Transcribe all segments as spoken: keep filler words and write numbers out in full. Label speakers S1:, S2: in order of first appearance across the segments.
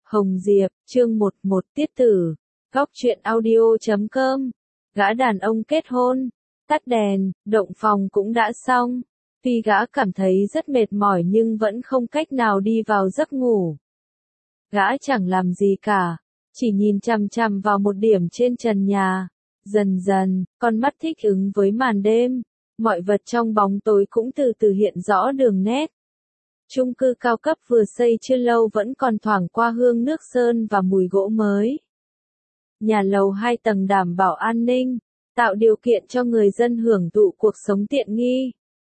S1: Hồng Diệp, chương một một tiết tử. Góc truyện audio chấm com. Gã đàn ông kết hôn. Tắt đèn, động phòng cũng đã xong. Tuy gã cảm thấy rất mệt mỏi nhưng vẫn không cách nào đi vào giấc ngủ. Gã chẳng làm gì cả, chỉ nhìn chằm chằm vào một điểm trên trần nhà. Dần dần, con mắt thích ứng với màn đêm. Mọi vật trong bóng tối cũng từ từ hiện rõ đường nét. Chung cư cao cấp vừa xây chưa lâu vẫn còn thoảng qua hương nước sơn và mùi gỗ mới. Nhà lầu hai tầng đảm bảo an ninh, tạo điều kiện cho người dân hưởng thụ cuộc sống tiện nghi.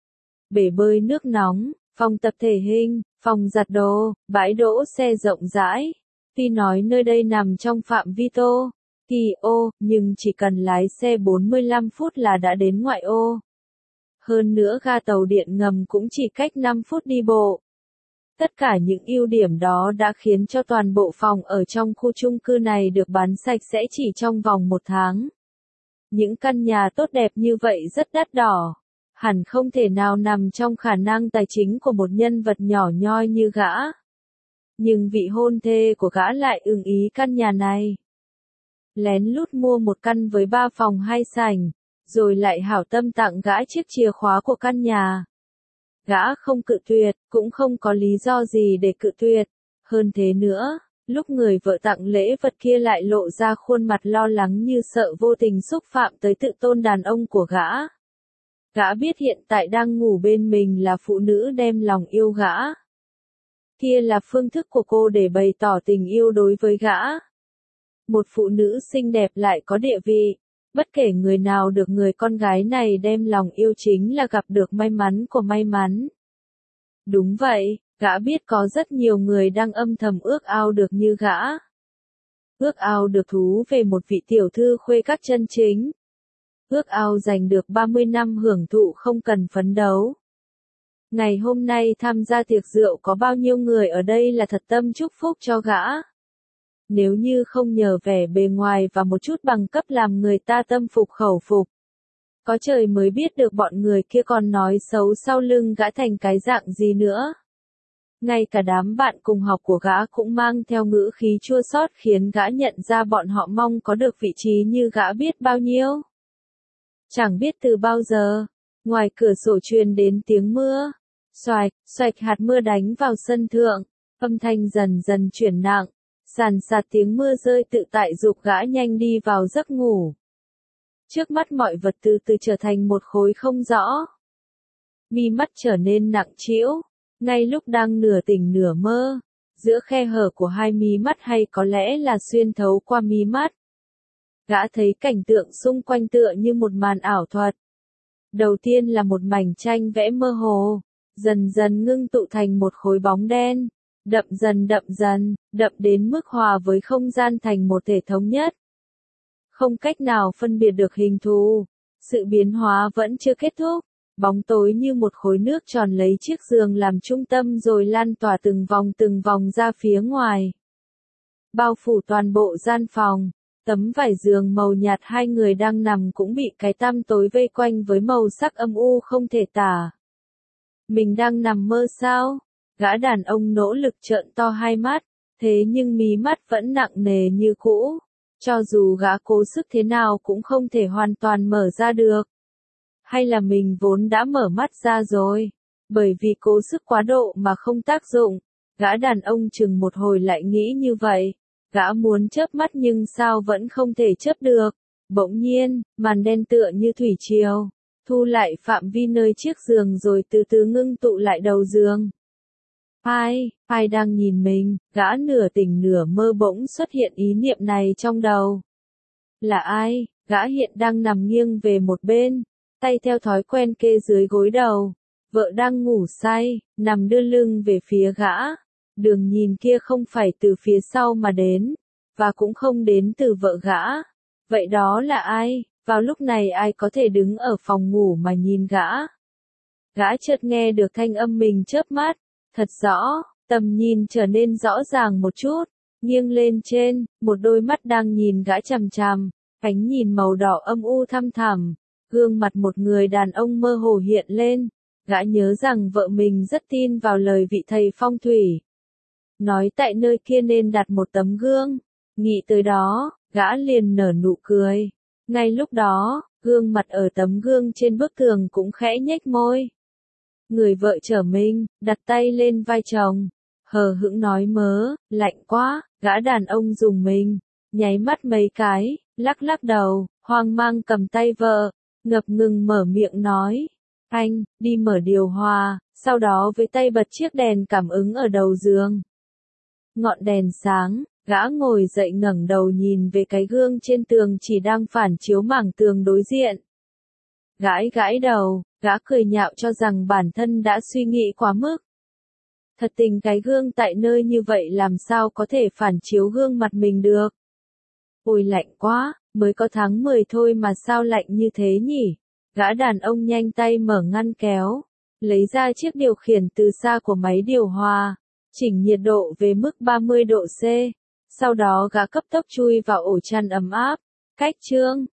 S1: Bể bơi nước nóng, phòng tập thể hình, phòng giặt đồ, bãi đỗ xe rộng rãi. Tuy nói nơi đây nằm trong phạm vi Tô Kỳ ô, nhưng chỉ cần lái xe bốn mươi lăm phút là đã đến ngoại ô. Hơn nữa ga tàu điện ngầm cũng chỉ cách năm phút đi bộ. Tất cả những ưu điểm đó đã khiến cho toàn bộ phòng ở trong khu chung cư này được bán sạch sẽ chỉ trong vòng một tháng. Những căn nhà tốt đẹp như vậy rất đắt đỏ, hẳn không thể nào nằm trong khả năng tài chính của một nhân vật nhỏ nhoi như gã. Nhưng vị hôn thê của gã lại ưng ý căn nhà này. Lén lút mua một căn với ba phòng hai sảnh, rồi lại hảo tâm tặng gã chiếc chìa khóa của căn nhà. Gã không cự tuyệt, cũng không có lý do gì để cự tuyệt. Hơn thế nữa, lúc người vợ tặng lễ vật kia lại lộ ra khuôn mặt lo lắng như sợ vô tình xúc phạm tới tự tôn đàn ông của gã. Gã biết hiện tại đang ngủ bên mình là phụ nữ đem lòng yêu gã. Kia là phương thức của cô để bày tỏ tình yêu đối với gã. Một phụ nữ xinh đẹp lại có địa vị. Bất kể người nào được người con gái này đem lòng yêu chính là gặp được may mắn của may mắn. Đúng vậy, gã biết có rất nhiều người đang âm thầm ước ao được như gã. Ước ao được thú về một vị tiểu thư khuê các chân chính. Ước ao giành được ba mươi năm hưởng thụ không cần phấn đấu. Ngày hôm nay tham gia tiệc rượu có bao nhiêu người ở đây là thật tâm chúc phúc cho gã. Nếu như không nhờ vẻ bề ngoài và một chút bằng cấp làm người ta tâm phục khẩu phục. Có trời mới biết được bọn người kia còn nói xấu sau lưng gã thành cái dạng gì nữa. Ngay cả đám bạn cùng học của gã cũng mang theo ngữ khí chua xót khiến gã nhận ra bọn họ mong có được vị trí như gã biết bao nhiêu. Chẳng biết từ bao giờ, ngoài cửa sổ truyền đến tiếng mưa. Xoạch, xoạch hạt mưa đánh vào sân thượng, âm thanh dần dần chuyển nặng. Sàn sạt tiếng mưa rơi tự tại giục gã nhanh đi vào giấc ngủ. Trước mắt mọi vật từ từ trở thành một khối không rõ. Mi mắt trở nên nặng trĩu, ngay lúc đang nửa tỉnh nửa mơ, giữa khe hở của hai mí mắt hay có lẽ là xuyên thấu qua mí mắt. Gã thấy cảnh tượng xung quanh tựa như một màn ảo thuật. Đầu tiên là một mảnh tranh vẽ mơ hồ, dần dần ngưng tụ thành một khối bóng đen. Đậm dần đậm dần, đậm đến mức hòa với không gian thành một thể thống nhất. Không cách nào phân biệt được hình thù, sự biến hóa vẫn chưa kết thúc, bóng tối như một khối nước tròn lấy chiếc giường làm trung tâm rồi lan tỏa từng vòng từng vòng ra phía ngoài. Bao phủ toàn bộ gian phòng, tấm vải giường màu nhạt hai người đang nằm cũng bị cái tăm tối vây quanh với màu sắc âm u không thể tả. Mình đang nằm mơ sao? Gã đàn ông nỗ lực trợn to hai mắt, thế nhưng mí mắt vẫn nặng nề như cũ. Cho dù gã cố sức thế nào cũng không thể hoàn toàn mở ra được. Hay là mình vốn đã mở mắt ra rồi, bởi vì cố sức quá độ mà không tác dụng. Gã đàn ông chừng một hồi lại nghĩ như vậy. Gã muốn chớp mắt nhưng sao vẫn không thể chớp được. Bỗng nhiên, màn đen tựa như thủy triều, thu lại phạm vi nơi chiếc giường rồi từ từ ngưng tụ lại đầu giường. Ai, ai đang nhìn mình, gã nửa tỉnh nửa mơ bỗng xuất hiện ý niệm này trong đầu. Là ai, gã hiện đang nằm nghiêng về một bên, tay theo thói quen kê dưới gối đầu. Vợ đang ngủ say, nằm đưa lưng về phía gã. Đường nhìn kia không phải từ phía sau mà đến, và cũng không đến từ vợ gã. Vậy đó là ai, vào lúc này ai có thể đứng ở phòng ngủ mà nhìn gã. Gã chợt nghe được thanh âm mình chớp mắt. Thật rõ, tầm nhìn trở nên rõ ràng một chút, nghiêng lên trên, một đôi mắt đang nhìn gã chằm chằm, ánh nhìn màu đỏ âm u thăm thẳm, gương mặt một người đàn ông mơ hồ hiện lên, gã nhớ rằng vợ mình rất tin vào lời vị thầy phong thủy. nói tại nơi kia nên đặt một tấm gương. Nghĩ tới đó, gã liền nở nụ cười. Ngay lúc đó, gương mặt ở tấm gương trên bức tường cũng khẽ nhếch môi. Người vợ trở mình, đặt tay lên vai chồng, hờ hững nói mớ, lạnh quá, gã đàn ông dùng mình, nháy mắt mấy cái, lắc lắc đầu, hoang mang cầm tay vợ, ngập ngừng mở miệng nói, anh, đi mở điều hòa, sau đó với tay bật chiếc đèn cảm ứng ở đầu giường. Ngọn đèn sáng, gã ngồi dậy ngẩng đầu nhìn về cái gương trên tường chỉ đang phản chiếu mảng tường đối diện. Gãi gãi đầu, gã cười nhạo cho rằng bản thân đã suy nghĩ quá mức. Thật tình cái gương tại nơi như vậy làm sao có thể phản chiếu gương mặt mình được. Ôi lạnh quá, mới có tháng mười thôi mà sao lạnh như thế nhỉ? Gã đàn ông nhanh tay mở ngăn kéo, lấy ra chiếc điều khiển từ xa của máy điều hòa, chỉnh nhiệt độ về mức ba mươi độ C. Sau đó gã cấp tốc chui vào ổ chăn ấm áp, cách chương.